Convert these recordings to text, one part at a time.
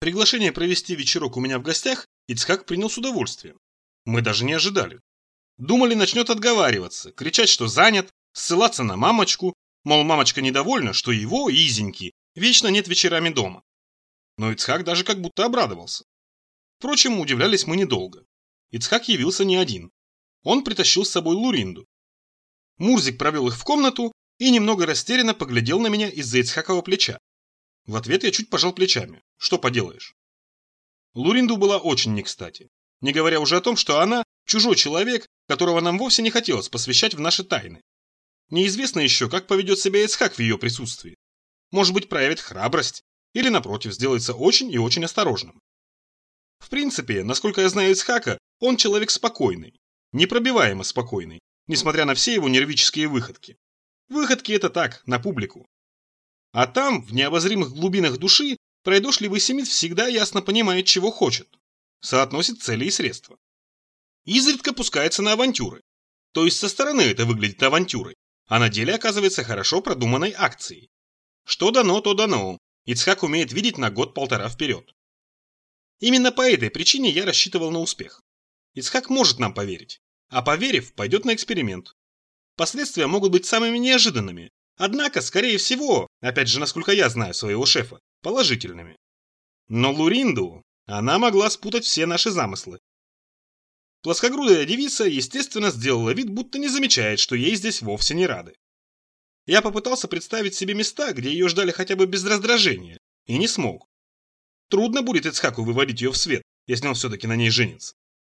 Приглашение провести вечерок у меня в гостях Ицхак принял с удовольствием. Мы даже не ожидали. Думали, начнет отговариваться, кричать, что занят, ссылаться на мамочку, мол, мамочка недовольна, что его, Изеньки, вечно нет вечерами дома. Но Ицхак даже как будто обрадовался. Впрочем, удивлялись мы недолго. Ицхак явился не один. Он притащил с собой Луринду. Мурзик провел их в комнату и немного растерянно поглядел на меня из-за Ицхакова плеча. В ответ я чуть пожал плечами. Что поделаешь? Луринду была очень не кстати. Не говоря уже о том, что она чужой человек, которого нам вовсе не хотелось посвящать в наши тайны. Неизвестно еще, как поведет себя Ицхак в ее присутствии. Может быть, проявит храбрость, или, напротив, сделается очень и очень осторожным. В принципе, насколько я знаю Ицхака, он человек спокойный, непробиваемо спокойный, несмотря на все его нервические выходки. Выходки это так, на публику. А там, в необозримых глубинах души, пройдошливый семит всегда ясно понимает, чего хочет. Соотносит цели и средства. Изредка пускается на авантюры. То есть со стороны это выглядит авантюрой, а на деле оказывается хорошо продуманной акцией. Что дано, то дано. Ицхак умеет видеть на год-полтора вперед. Именно по этой причине я рассчитывал на успех. Ицхак может нам поверить, а поверив, пойдет на эксперимент. Последствия могут быть самыми неожиданными, однако, скорее всего, опять же, насколько я знаю своего шефа, положительными. Но Луринду, она могла спутать все наши замыслы. Плоскогрудая девица, естественно, сделала вид, будто не замечает, что ей здесь вовсе не рады. Я попытался представить себе места, где ее ждали хотя бы без раздражения, и не смог. Трудно будет Ицхаку выводить ее в свет, если он все-таки на ней женится.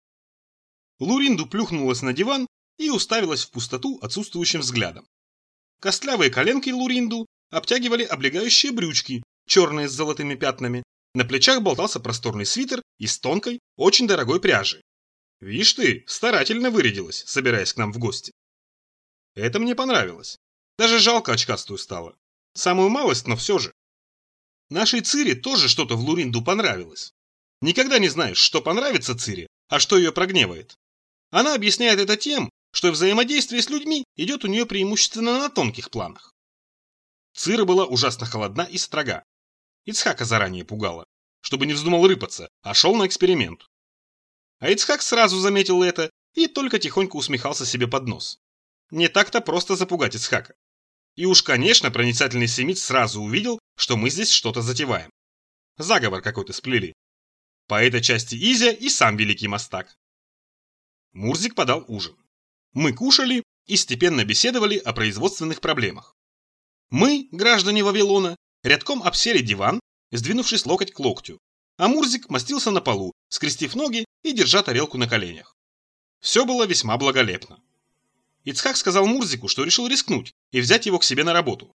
Луринду плюхнулась на диван и уставилась в пустоту отсутствующим взглядом. Костлявые коленки Луринду обтягивали облегающие брючки, черные с золотыми пятнами. На плечах болтался просторный свитер из тонкой, очень дорогой пряжи. Видишь ты, старательно вырядилась, собираясь к нам в гости. Это мне понравилось. Даже жалко очкастую стало. Самую малость, но все же. Нашей Цире тоже что-то в Луринду понравилось. Никогда не знаешь, что понравится Цире, а что ее прогневает. Она объясняет это тем, что взаимодействие с людьми идет у нее преимущественно на тонких планах. Цира была ужасно холодна и строга. Ицхака заранее пугала, чтобы не вздумал рыпаться, а шел на эксперимент. А Ицхак сразу заметил это и только тихонько усмехался себе под нос. Не так-то просто запугать Ицхака. И уж, конечно, проницательный семит сразу увидел, что мы здесь что-то затеваем. Заговор какой-то сплели. По этой части Изя и сам великий мастак. Мурзик подал ужин. Мы кушали и степенно беседовали о производственных проблемах. Мы, граждане Вавилона, рядком обсели диван, сдвинувшись локоть к локтю, а Мурзик мостился на полу, скрестив ноги и держа тарелку на коленях. Все было весьма благолепно. Ицхак сказал Мурзику, что решил рискнуть и взять его к себе на работу.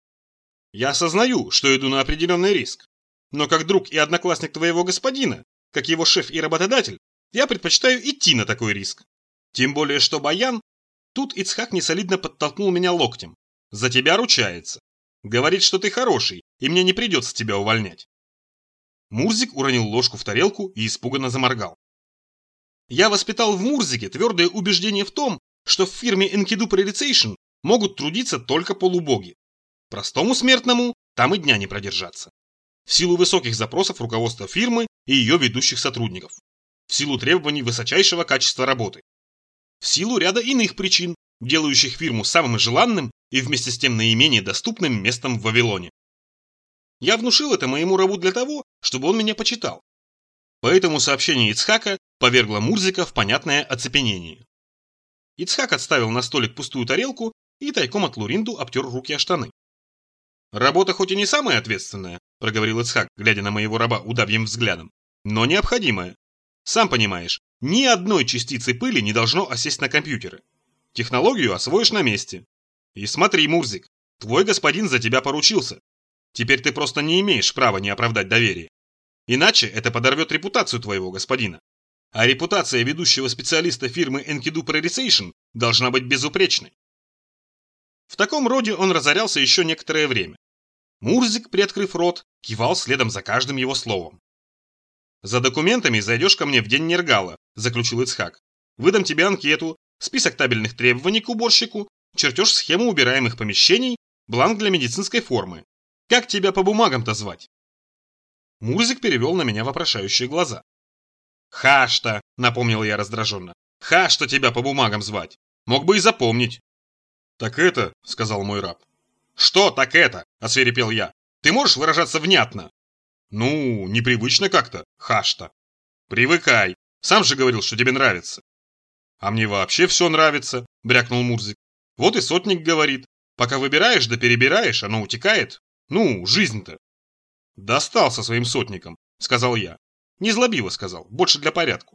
Я осознаю, что иду на определенный риск, но как друг и одноклассник твоего господина, как его шеф и работодатель, я предпочитаю идти на такой риск. Тем более, что Баян... Тут Ицхак несолидно подтолкнул меня локтем. За тебя ручается. Говорит, что ты хороший, и мне не придется тебя увольнять. Мурзик уронил ложку в тарелку и испуганно заморгал. Я воспитал в Мурзике твердое убеждение в том, что в фирме Enkidu Prioritization могут трудиться только полубоги. Простому смертному там и дня не продержаться. В силу высоких запросов руководства фирмы и ее ведущих сотрудников. В силу требований высочайшего качества работы. В силу ряда иных причин, делающих фирму самым желанным и вместе с тем наименее доступным местом в Вавилоне. Я внушил это моему рабу для того, чтобы он меня почитал. Поэтому сообщение Ицхака повергло Мурзика в понятное оцепенение. Ицхак отставил на столик пустую тарелку и тайком от Луринду обтер руки о штаны. «Работа хоть и не самая ответственная», – проговорил Ицхак, глядя на моего раба удавьим взглядом, – «но необходимая. Сам понимаешь, ни одной частицы пыли не должно осесть на компьютеры. Технологию освоишь на месте. И смотри, Мурзик, твой господин за тебя поручился. Теперь ты просто не имеешь права не оправдать доверие. Иначе это подорвет репутацию твоего господина. А репутация ведущего специалиста фирмы Enkidu Prioritization должна быть безупречной». В таком роде он разорялся еще некоторое время. Мурзик, приоткрыв рот, кивал следом за каждым его словом. «За документами зайдешь ко мне в день Нергала», – заключил Ицхак. «Выдам тебе анкету, список табельных требований к уборщику, чертеж схемы убираемых помещений, бланк для медицинской формы. Как тебя по бумагам-то звать?» Мурзик перевел на меня вопрошающие глаза. «Хашта», — напомнил я раздраженно. «Хашта тебя по бумагам звать. Мог бы и запомнить». «Так это», — сказал мой раб. «Что так это?» — освирепел я. «Ты можешь выражаться внятно?» «Ну, непривычно как-то, Хашта». «Привыкай. Сам же говорил, что тебе нравится». «А мне вообще все нравится», — брякнул Мурзик. «Вот и сотник говорит. Пока выбираешь да перебираешь, оно утекает. Ну, жизнь-то». «Достал со своим сотником», — сказал я. Незлобиво сказал, больше для порядку.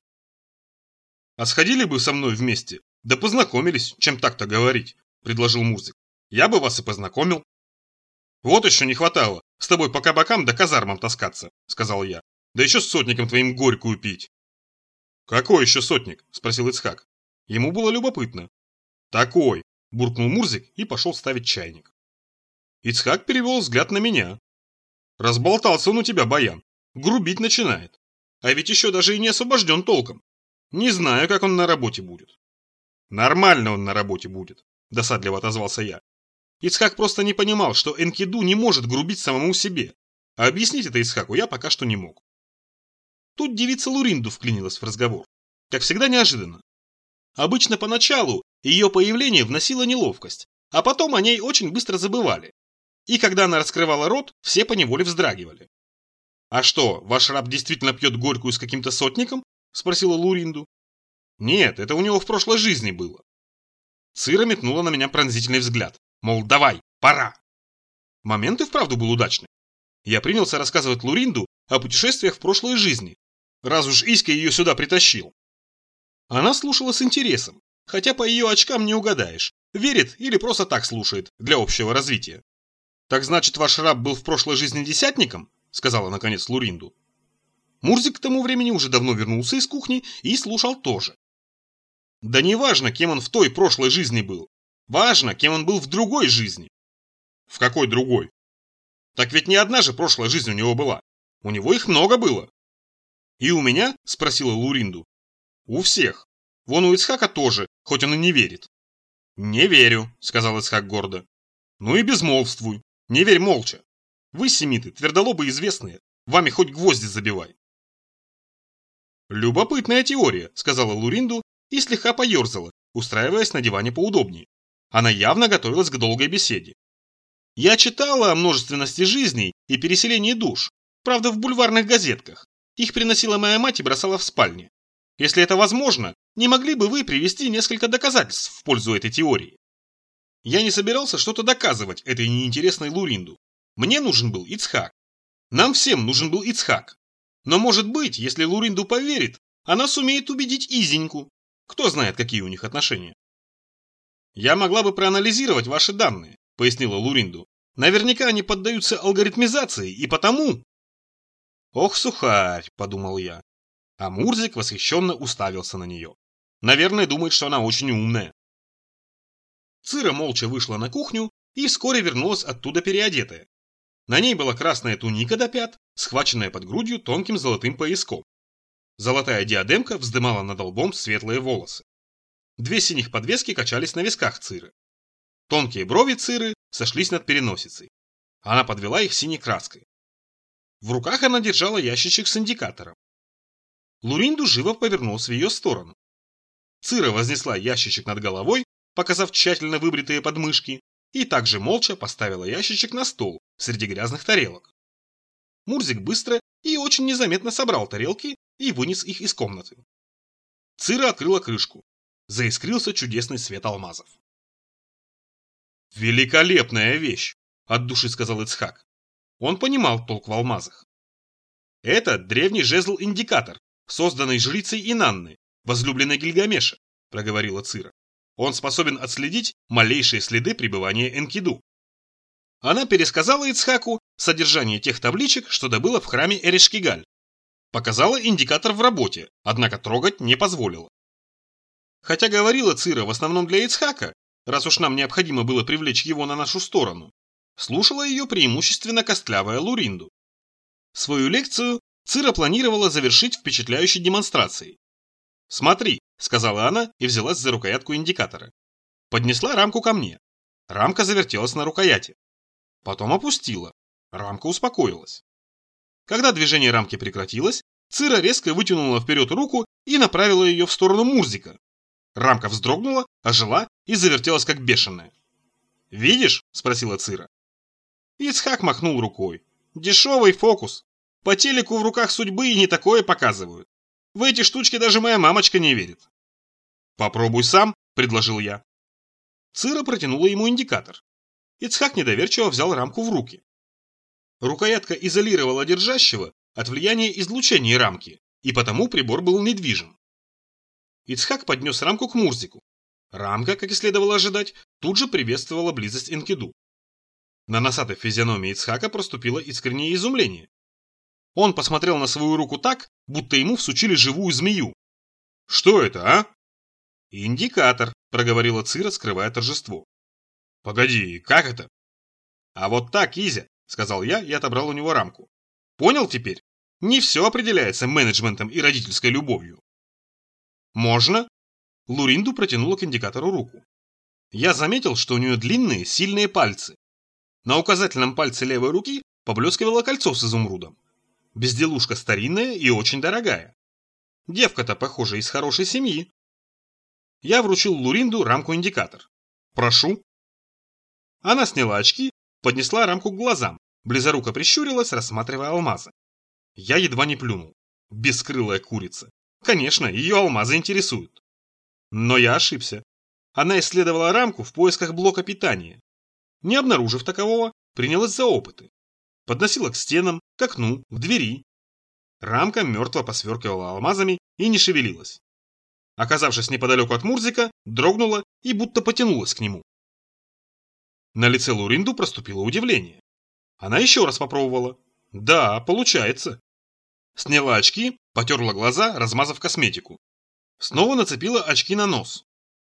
«А сходили бы со мной вместе, да познакомились, чем так-то говорить», — предложил Мурзик. «Я бы вас и познакомил». «Вот еще не хватало, с тобой по кабакам да казармам таскаться», — сказал я. «Да еще с сотником твоим горькую пить». «Какой еще сотник?» — спросил Ицхак. Ему было любопытно. «Такой», — буркнул Мурзик и пошел ставить чайник. Ицхак перевел взгляд на меня. «Разболтался он у тебя, Баян. Грубить начинает. А ведь еще даже и не освобожден толком. Не знаю, как он на работе будет». «Нормально он на работе будет», – досадливо отозвался я. Ицхак просто не понимал, что Энкиду не может грубить самому себе. А объяснить это Ицхаку я пока что не мог. Тут девица Луринду вклинилась в разговор. Как всегда неожиданно. Обычно поначалу ее появление вносило неловкость, а потом о ней очень быстро забывали. И когда она раскрывала рот, все поневоле вздрагивали. «А что, ваш раб действительно пьет горькую с каким-то сотником?» – спросила Луринду. «Нет, это у него в прошлой жизни было». Цира метнула на меня пронзительный взгляд. Мол, давай, пора. Момент и вправду был удачный. Я принялся рассказывать Луринду о путешествиях в прошлой жизни, раз уж Иська ее сюда притащил. Она слушала с интересом, хотя по ее очкам не угадаешь, верит или просто так слушает, для общего развития. «Так значит, ваш раб был в прошлой жизни десятником?» – сказала наконец Луринду. Мурзик к тому времени уже давно вернулся из кухни и слушал тоже. Да не важно, кем он в той прошлой жизни был. Важно, кем он был в другой жизни. В какой другой? Так ведь не одна же прошлая жизнь у него была. У него их много было. И у меня? Спросила Луринду. У всех. Вон у Ицхака тоже, хоть он и не верит. Не верю, сказал Ицхак гордо. Ну и безмолвствуй. Не верь молча. Вы, семиты, твердолобы известные. Вами хоть гвозди забивай. Любопытная теория, сказала Луринду и слегка поерзала, устраиваясь на диване поудобнее. Она явно готовилась к долгой беседе. Я читала о множественности жизней и переселении душ, правда в бульварных газетках. Их приносила моя мать и бросала в спальне. Если это возможно, не могли бы вы привести несколько доказательств в пользу этой теории? Я не собирался что-то доказывать этой неинтересной Луринду. Мне нужен был Ицхак. Нам всем нужен был Ицхак. Но может быть, если Луринду поверит, она сумеет убедить Изеньку. Кто знает, какие у них отношения. «Я могла бы проанализировать ваши данные», — пояснила Луринду. «Наверняка они поддаются алгоритмизации, и потому...» «Ох, сухарь», — подумал я. А Мурзик восхищенно уставился на нее. Наверное, думает, что она очень умная. Цира молча вышла на кухню и вскоре вернулась оттуда переодетая. На ней была красная туника до пят, схваченная под грудью тонким золотым пояском. Золотая диадемка вздымала над лбом светлые волосы. Две синих подвески качались на висках Циры. Тонкие брови Циры сошлись над переносицей. Она подвела их синей краской. В руках она держала ящичек с индикатором. Луринду живо повернулась в ее сторону. Цира вознесла ящичек над головой, показав тщательно выбритые подмышки, и также молча поставила ящичек на стол среди грязных тарелок. Мурзик быстро и очень незаметно собрал тарелки и вынес их из комнаты. Цира открыла крышку. Заискрился чудесный свет алмазов. «Великолепная вещь!» – от души сказал Ицхак. Он понимал толк в алмазах. «Это древний жезл-индикатор, созданный жрицей Инанны, возлюбленной Гильгамеша», – проговорила Цира. «Он способен отследить малейшие следы пребывания Энкиду». Она пересказала Ицхаку содержание тех табличек, что добыла в храме Эрешкигаль. Показала индикатор в работе, однако трогать не позволила. Хотя говорила Цира в основном для Ицхака, раз уж нам необходимо было привлечь его на нашу сторону, слушала ее преимущественно костлявая Луринду. Свою лекцию Цира планировала завершить впечатляющей демонстрацией. «Смотри», — сказала она и взялась за рукоятку индикатора. Поднесла рамку ко мне. Рамка завертелась на рукояти. Потом опустила. Рамка успокоилась. Когда движение рамки прекратилось, Цира резко вытянула вперед руку и направила ее в сторону Мурзика. Рамка вздрогнула, ожила и завертелась как бешеная. «Видишь?» – спросила Цира. Ицхак махнул рукой. «Дешевый фокус. По телеку в руках судьбы и не такое показывают. В эти штучки даже моя мамочка не верит». «Попробуй сам», – предложил я. Цира протянула ему индикатор. Ицхак недоверчиво взял рамку в руки. Рукоятка изолировала держащего от влияния излучения рамки, и потому прибор был недвижим. Ицхак поднес рамку к Мурзику. Рамка, как и следовало ожидать, тут же приветствовала близость Энкиду. На носатой физиономии Ицхака проступило искреннее изумление. Он посмотрел на свою руку так, будто ему всучили живую змею. «Что это, а?» «Индикатор», – проговорила Цира, скрывая торжество. «Погоди, как это?» «А вот так, Изя», – сказал я и отобрал у него рамку. «Понял теперь? Не все определяется менеджментом и родительской любовью». «Можно?» Луринду протянула к индикатору руку. Я заметил, что у нее длинные, сильные пальцы. На указательном пальце левой руки поблескивало кольцо с изумрудом. Безделушка старинная и очень дорогая. Девка-то, похоже, из хорошей семьи. Я вручил Луринду рамку-индикатор. «Прошу». Она сняла очки, поднесла рамку к глазам, близоруко прищурилась, рассматривая алмазы. Я едва не плюнул. Бескрылая курица. Конечно, ее алмазы интересуют. Но я ошибся. Она исследовала рамку в поисках блока питания. Не обнаружив такового, принялась за опыты. Подносила к стенам, к окну, к двери. Рамка мертво посверкивала алмазами и не шевелилась. Оказавшись неподалеку от Мурзика, дрогнула и будто потянулась к нему. На лице Луринду проступило удивление. Она еще раз попробовала. Да, получается. Сняла очки, потерла глаза, размазав косметику. Снова нацепила очки на нос.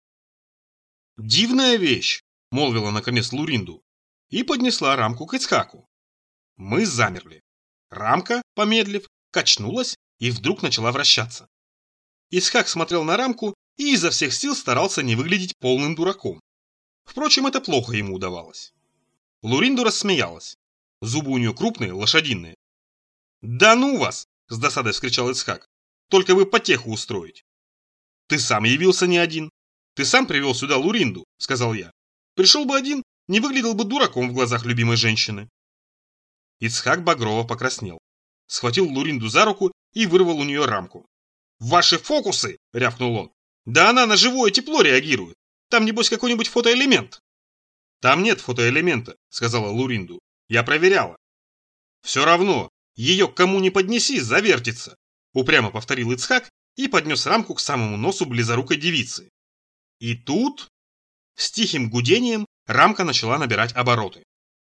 «Дивная вещь», — молвила наконец Луринду, и поднесла рамку к Ицхаку. Мы замерли. Рамка, помедлив, качнулась и вдруг начала вращаться. Ицхак смотрел на рамку и изо всех сил старался не выглядеть полным дураком. Впрочем, это плохо ему удавалось. Луринду рассмеялась. Зубы у нее крупные, лошадиные. «Да ну вас!» – с досадой вскричал Ицхак. «Только вы потеху устроить!» «Ты сам явился не один. Ты сам привел сюда Луринду», – сказал я. «Пришел бы один, не выглядел бы дураком в глазах любимой женщины». Ицхак багрово покраснел. Схватил Луринду за руку и вырвал у нее рамку. «Ваши фокусы!» – рявкнул он. «Да она на живое тепло реагирует. Там, небось, какой-нибудь фотоэлемент». «Там нет фотоэлемента», – сказала Луринду. «Я проверяла». «Все равно, ее к кому ни поднеси, завертится», – упрямо повторил Ицхак и поднес рамку к самому носу близорукой девицы. И тут, с тихим гудением, рамка начала набирать обороты.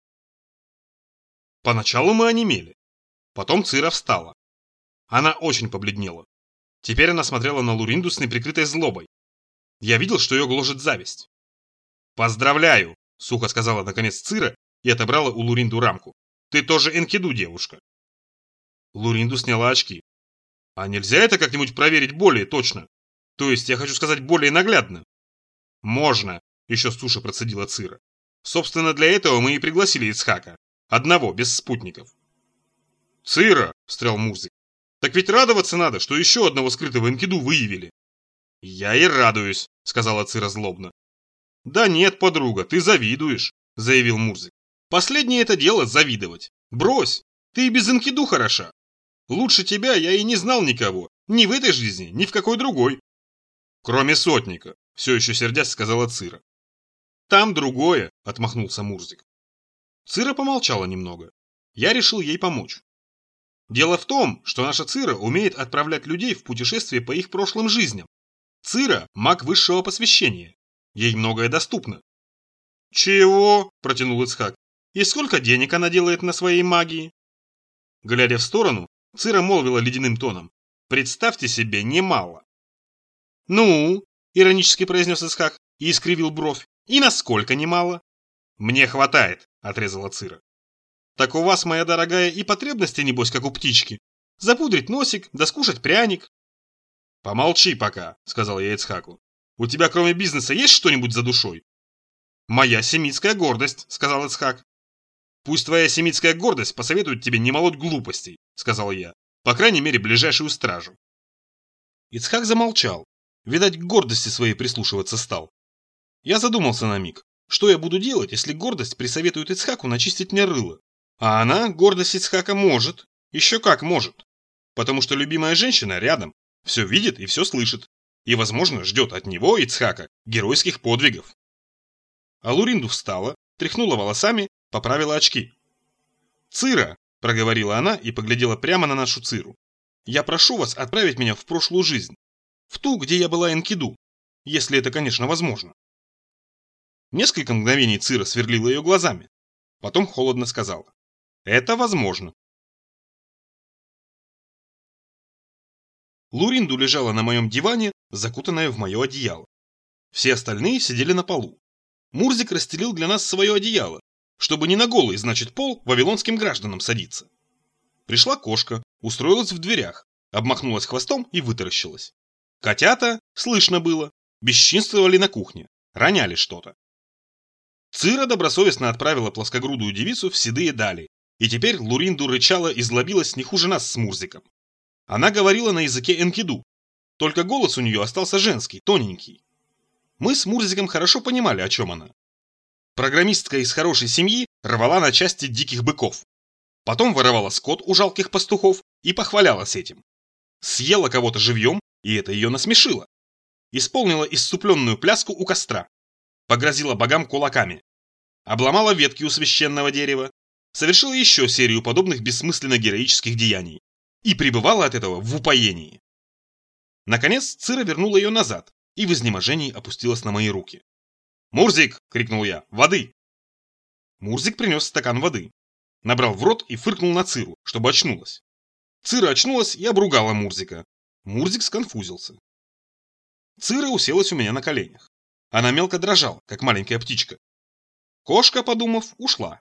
Поначалу мы онемели. Потом Цира встала. Она очень побледнела. Теперь она смотрела на Луринду с неприкрытой злобой. Я видел, что ее гложет зависть. «Поздравляю!» – сухо сказала наконец Цира и отобрала у Луринду рамку. «Ты тоже Энкиду, девушка!» Луринду сняла очки. «А нельзя это как-нибудь проверить более точно? То есть, я хочу сказать, более наглядно?» «Можно!» – еще с суши процедила Цира. «Собственно, для этого мы и пригласили Ицхака. Одного, без спутников». «Цира!» – встрял Мурзик. «Так ведь радоваться надо, что еще одного скрытого Энкиду выявили». «Я и радуюсь», – сказала Цира злобно. «Да нет, подруга, ты завидуешь», – заявил Мурзик. «Последнее это дело завидовать. Брось, ты и без Энкиду хороша. Лучше тебя я и не знал никого, ни в этой жизни, ни в какой другой». «Кроме сотника», – все еще сердясь сказала Цира. «Там другое», – отмахнулся Мурзик. Цира помолчала немного. Я решил ей помочь. Дело в том, что наша Цира умеет отправлять людей в путешествие по их прошлым жизням. Цира – маг высшего посвящения. Ей многое доступно. «Чего?» – протянул Ицхак. «И сколько денег она делает на своей магии?» Глядя в сторону, Цира молвила ледяным тоном. «Представьте себе, немало». «Ну?» – иронически произнес Ицхак и искривил бровь. «И насколько немало?» «Мне хватает», – отрезала Цира. «Так у вас, моя дорогая, и потребности, небось, как у птички. Запудрить носик, да скушать пряник». «Помолчи пока», – сказал я Ицхаку. «У тебя кроме бизнеса есть что-нибудь за душой?» «Моя семитская гордость», – сказал Ицхак. «Пусть твоя семитская гордость посоветует тебе не молоть глупостей», сказал я. По крайней мере, ближайшую стражу. Ицхак замолчал. Видать, к гордости своей прислушиваться стал. Я задумался на миг. Что я буду делать, если гордость присоветует Ицхаку начистить мне рыло? А она, гордость Ицхака, может. Еще как может. Потому что любимая женщина рядом. Все видит и все слышит. И, возможно, ждет от него, Ицхака, геройских подвигов. А Луринду встала, тряхнула волосами, поправила очки. «Цира!» – проговорила она и поглядела прямо на нашу Циру. «Я прошу вас отправить меня в прошлую жизнь. В ту, где я была Энкиду. Если это, конечно, возможно». Несколько мгновений Цира сверлила ее глазами. Потом холодно сказала: «Это возможно». Луринду лежала на моем диване, закутанная в мое одеяло. Все остальные сидели на полу. Мурзик расстелил для нас свое одеяло, чтобы не на голый, значит, пол вавилонским гражданам садиться. Пришла кошка, устроилась в дверях, обмахнулась хвостом и вытаращилась. Котята, слышно было, бесчинствовали на кухне, роняли что-то. Цира добросовестно отправила плоскогрудую девицу в седые дали, и теперь Луринду рычала и злобилась не хуже нас с Мурзиком. Она говорила на языке Энкиду, только голос у нее остался женский, тоненький. Мы с Мурзиком хорошо понимали, о чем она. Программистка из хорошей семьи рвала на части диких быков. Потом воровала скот у жалких пастухов и похвалялась этим. Съела кого-то живьем, и это ее насмешило. Исполнила исступленную пляску у костра. Погрозила богам кулаками. Обломала ветки у священного дерева. Совершила еще серию подобных бессмысленно-героических деяний. И пребывала от этого в упоении. Наконец Цира вернула ее назад и в изнеможении опустилась на мои руки. «Мурзик!» – крикнул я. «Воды!» Мурзик принес стакан воды. Набрал в рот и фыркнул на Циру, чтобы очнулась. Цира очнулась и обругала Мурзика. Мурзик сконфузился. Цира уселась у меня на коленях. Она мелко дрожала, как маленькая птичка. Кошка, подумав, ушла.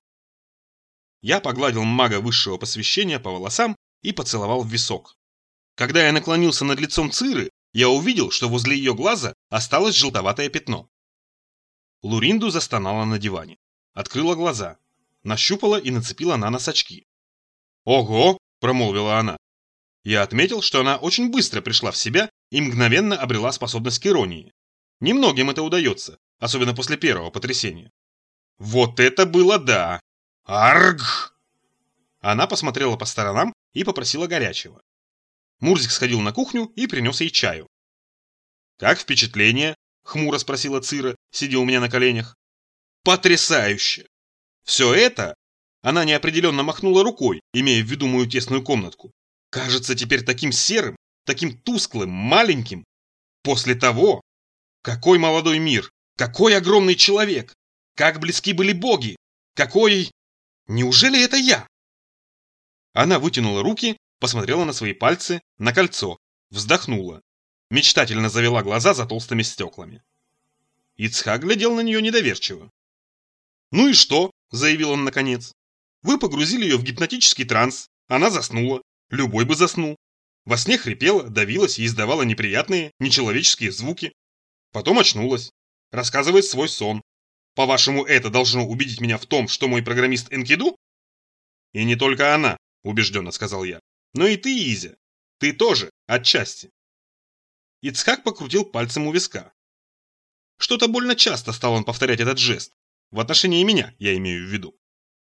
Я погладил мага высшего посвящения по волосам и поцеловал в висок. Когда я наклонился над лицом Циры, я увидел, что возле ее глаза осталось желтоватое пятно. Луринду застонала на диване. Открыла глаза. Нащупала и нацепила на нос очки. «Ого!» – промолвила она. Я отметил, что она очень быстро пришла в себя и мгновенно обрела способность к иронии. Немногим это удается, особенно после первого потрясения. «Вот это было да! Арг!» Она посмотрела по сторонам и попросила горячего. Мурзик сходил на кухню и принес ей чаю. «Как впечатление?» – хмуро спросила Цира, сидя у меня на коленях. «Потрясающе! Все это...» Она неопределенно махнула рукой, имея в виду мою тесную комнатку. «Кажется теперь таким серым, таким тусклым, маленьким. После того... Какой молодой мир! Какой огромный человек! Как близки были боги! Какой... Неужели это я?» Она вытянула руки, посмотрела на свои пальцы, на кольцо, вздохнула. Мечтательно завела глаза за толстыми стеклами. Ицхак глядел на нее недоверчиво. «Ну и что?» – заявил он наконец. «Вы погрузили ее в гипнотический транс, она заснула, любой бы заснул. Во сне хрипела, давилась и издавала неприятные, нечеловеческие звуки. Потом очнулась, рассказывает свой сон. По-вашему, это должно убедить меня в том, что мой программист Энкиду?» «И не только она», – убежденно сказал я, – «но и ты, Изя. Ты тоже, отчасти». Ицхак покрутил пальцем у виска. Что-то больно часто стал он повторять этот жест. В отношении меня, я имею в виду.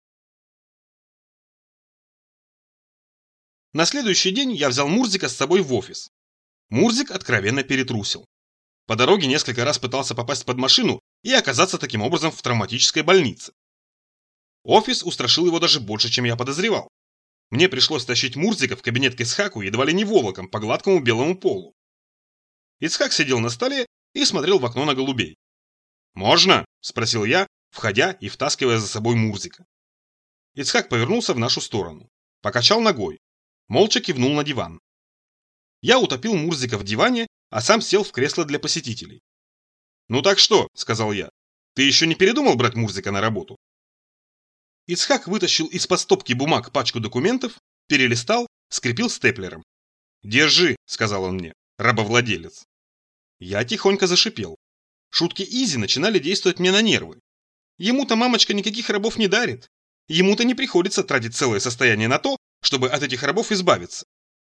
На следующий день я взял Мурзика с собой в офис. Мурзик откровенно перетрусил. По дороге несколько раз пытался попасть под машину и оказаться таким образом в травматической больнице. Офис устрашил его даже больше, чем я подозревал. Мне пришлось тащить Мурзика в кабинет к Ицхаку едва ли не волоком по гладкому белому полу. Ицхак сидел на столе и смотрел в окно на голубей. «Можно?» – спросил я, входя и втаскивая за собой Мурзика. Ицхак повернулся в нашу сторону, покачал ногой, молча кивнул на диван. Я утопил Мурзика в диване, а сам сел в кресло для посетителей. «Ну так что?» – сказал я. «Ты еще не передумал брать Мурзика на работу?» Ицхак вытащил из-под стопки бумаг пачку документов, перелистал, скрепил степлером. «Держи», – сказал он мне, – «рабовладелец». Я тихонько зашипел. Шутки Изи начинали действовать мне на нервы. Ему-то мамочка никаких рабов не дарит. Ему-то не приходится тратить целое состояние на то, чтобы от этих рабов избавиться.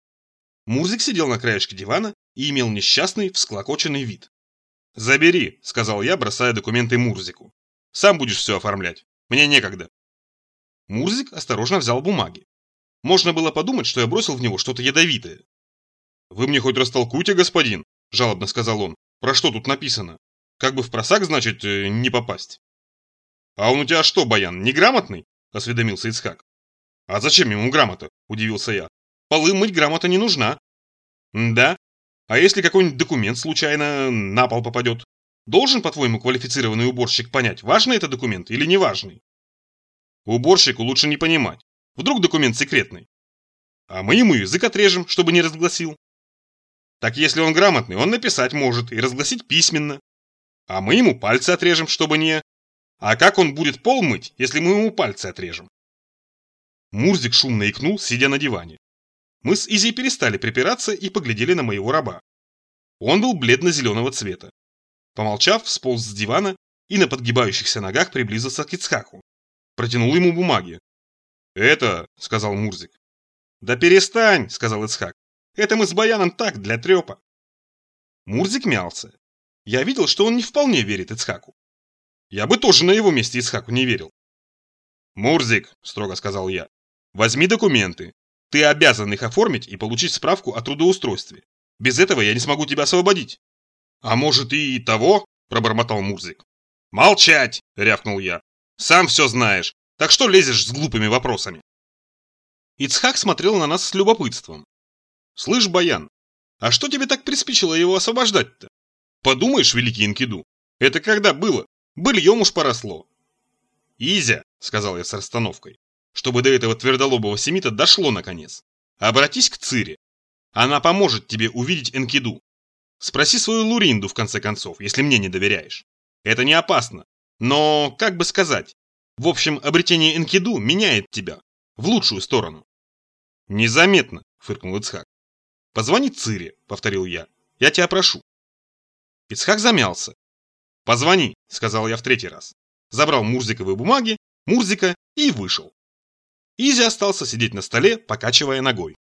Мурзик сидел на краешке дивана и имел несчастный, всклокоченный вид. «Забери», — сказал я, бросая документы Мурзику. «Сам будешь все оформлять. Мне некогда». Мурзик осторожно взял бумаги. Можно было подумать, что я бросил в него что-то ядовитое. «Вы мне хоть растолкуйте, господин», — жалобно сказал он. «Про что тут написано? Как бы в просак, значит, не попасть». «А он у тебя что, Баян, неграмотный?» — осведомился Ицхак. «А зачем ему грамота?» — удивился я. «Полы мыть грамота не нужна». «Да? А если какой-нибудь документ случайно на пол попадет? Должен, по-твоему, квалифицированный уборщик понять, важный это документ или неважный?» «Уборщику лучше не понимать. Вдруг документ секретный. А мы ему язык отрежем, чтобы не разгласил». «Так если он грамотный, он написать может и разгласить письменно. А мы ему пальцы отрежем, чтобы не... А как он будет пол мыть, если мы ему пальцы отрежем?» Мурзик шумно икнул, сидя на диване. Мы с Изей перестали припираться и поглядели на моего раба. Он был бледно-зеленого цвета. Помолчав, сполз с дивана и на подгибающихся ногах приблизился к Ицхаку. Протянул ему бумаги. «Это...» — сказал Мурзик. «Да перестань!» — сказал Ицхак. «Это мы с Баяном так, для трепа». Мурзик мялся. Я видел, что он не вполне верит Ицхаку. Я бы тоже на его месте Ицхаку не верил. «Мурзик», — строго сказал я, — «возьми документы. Ты обязан их оформить и получить справку о трудоустройстве. Без этого я не смогу тебя освободить». «А может и того?» – пробормотал Мурзик. «Молчать!» – рявкнул я. «Сам все знаешь. Так что лезешь с глупыми вопросами?» Ицхак смотрел на нас с любопытством. «Слышь, Баян, а что тебе так приспичило его освобождать-то? Подумаешь, великий Энкиду, это когда было? Быльем уж поросло». «Изя», – сказал я с расстановкой, чтобы до этого твердолобого семита дошло наконец. «Обратись к Цире. Она поможет тебе увидеть Энкиду. Спроси свою Луринду, в конце концов, если мне не доверяешь. Это не опасно. Но, как бы сказать, в общем, обретение Энкиду меняет тебя. В лучшую сторону». «Незаметно», — фыркнул Ицхак. «Позвони Цире», — повторил я. «Я тебя прошу». Ицхак замялся. «Позвони», — сказал я в третий раз. Забрал Мурзиковые бумаги, Мурзика и вышел. Изя остался сидеть на столе, покачивая ногой.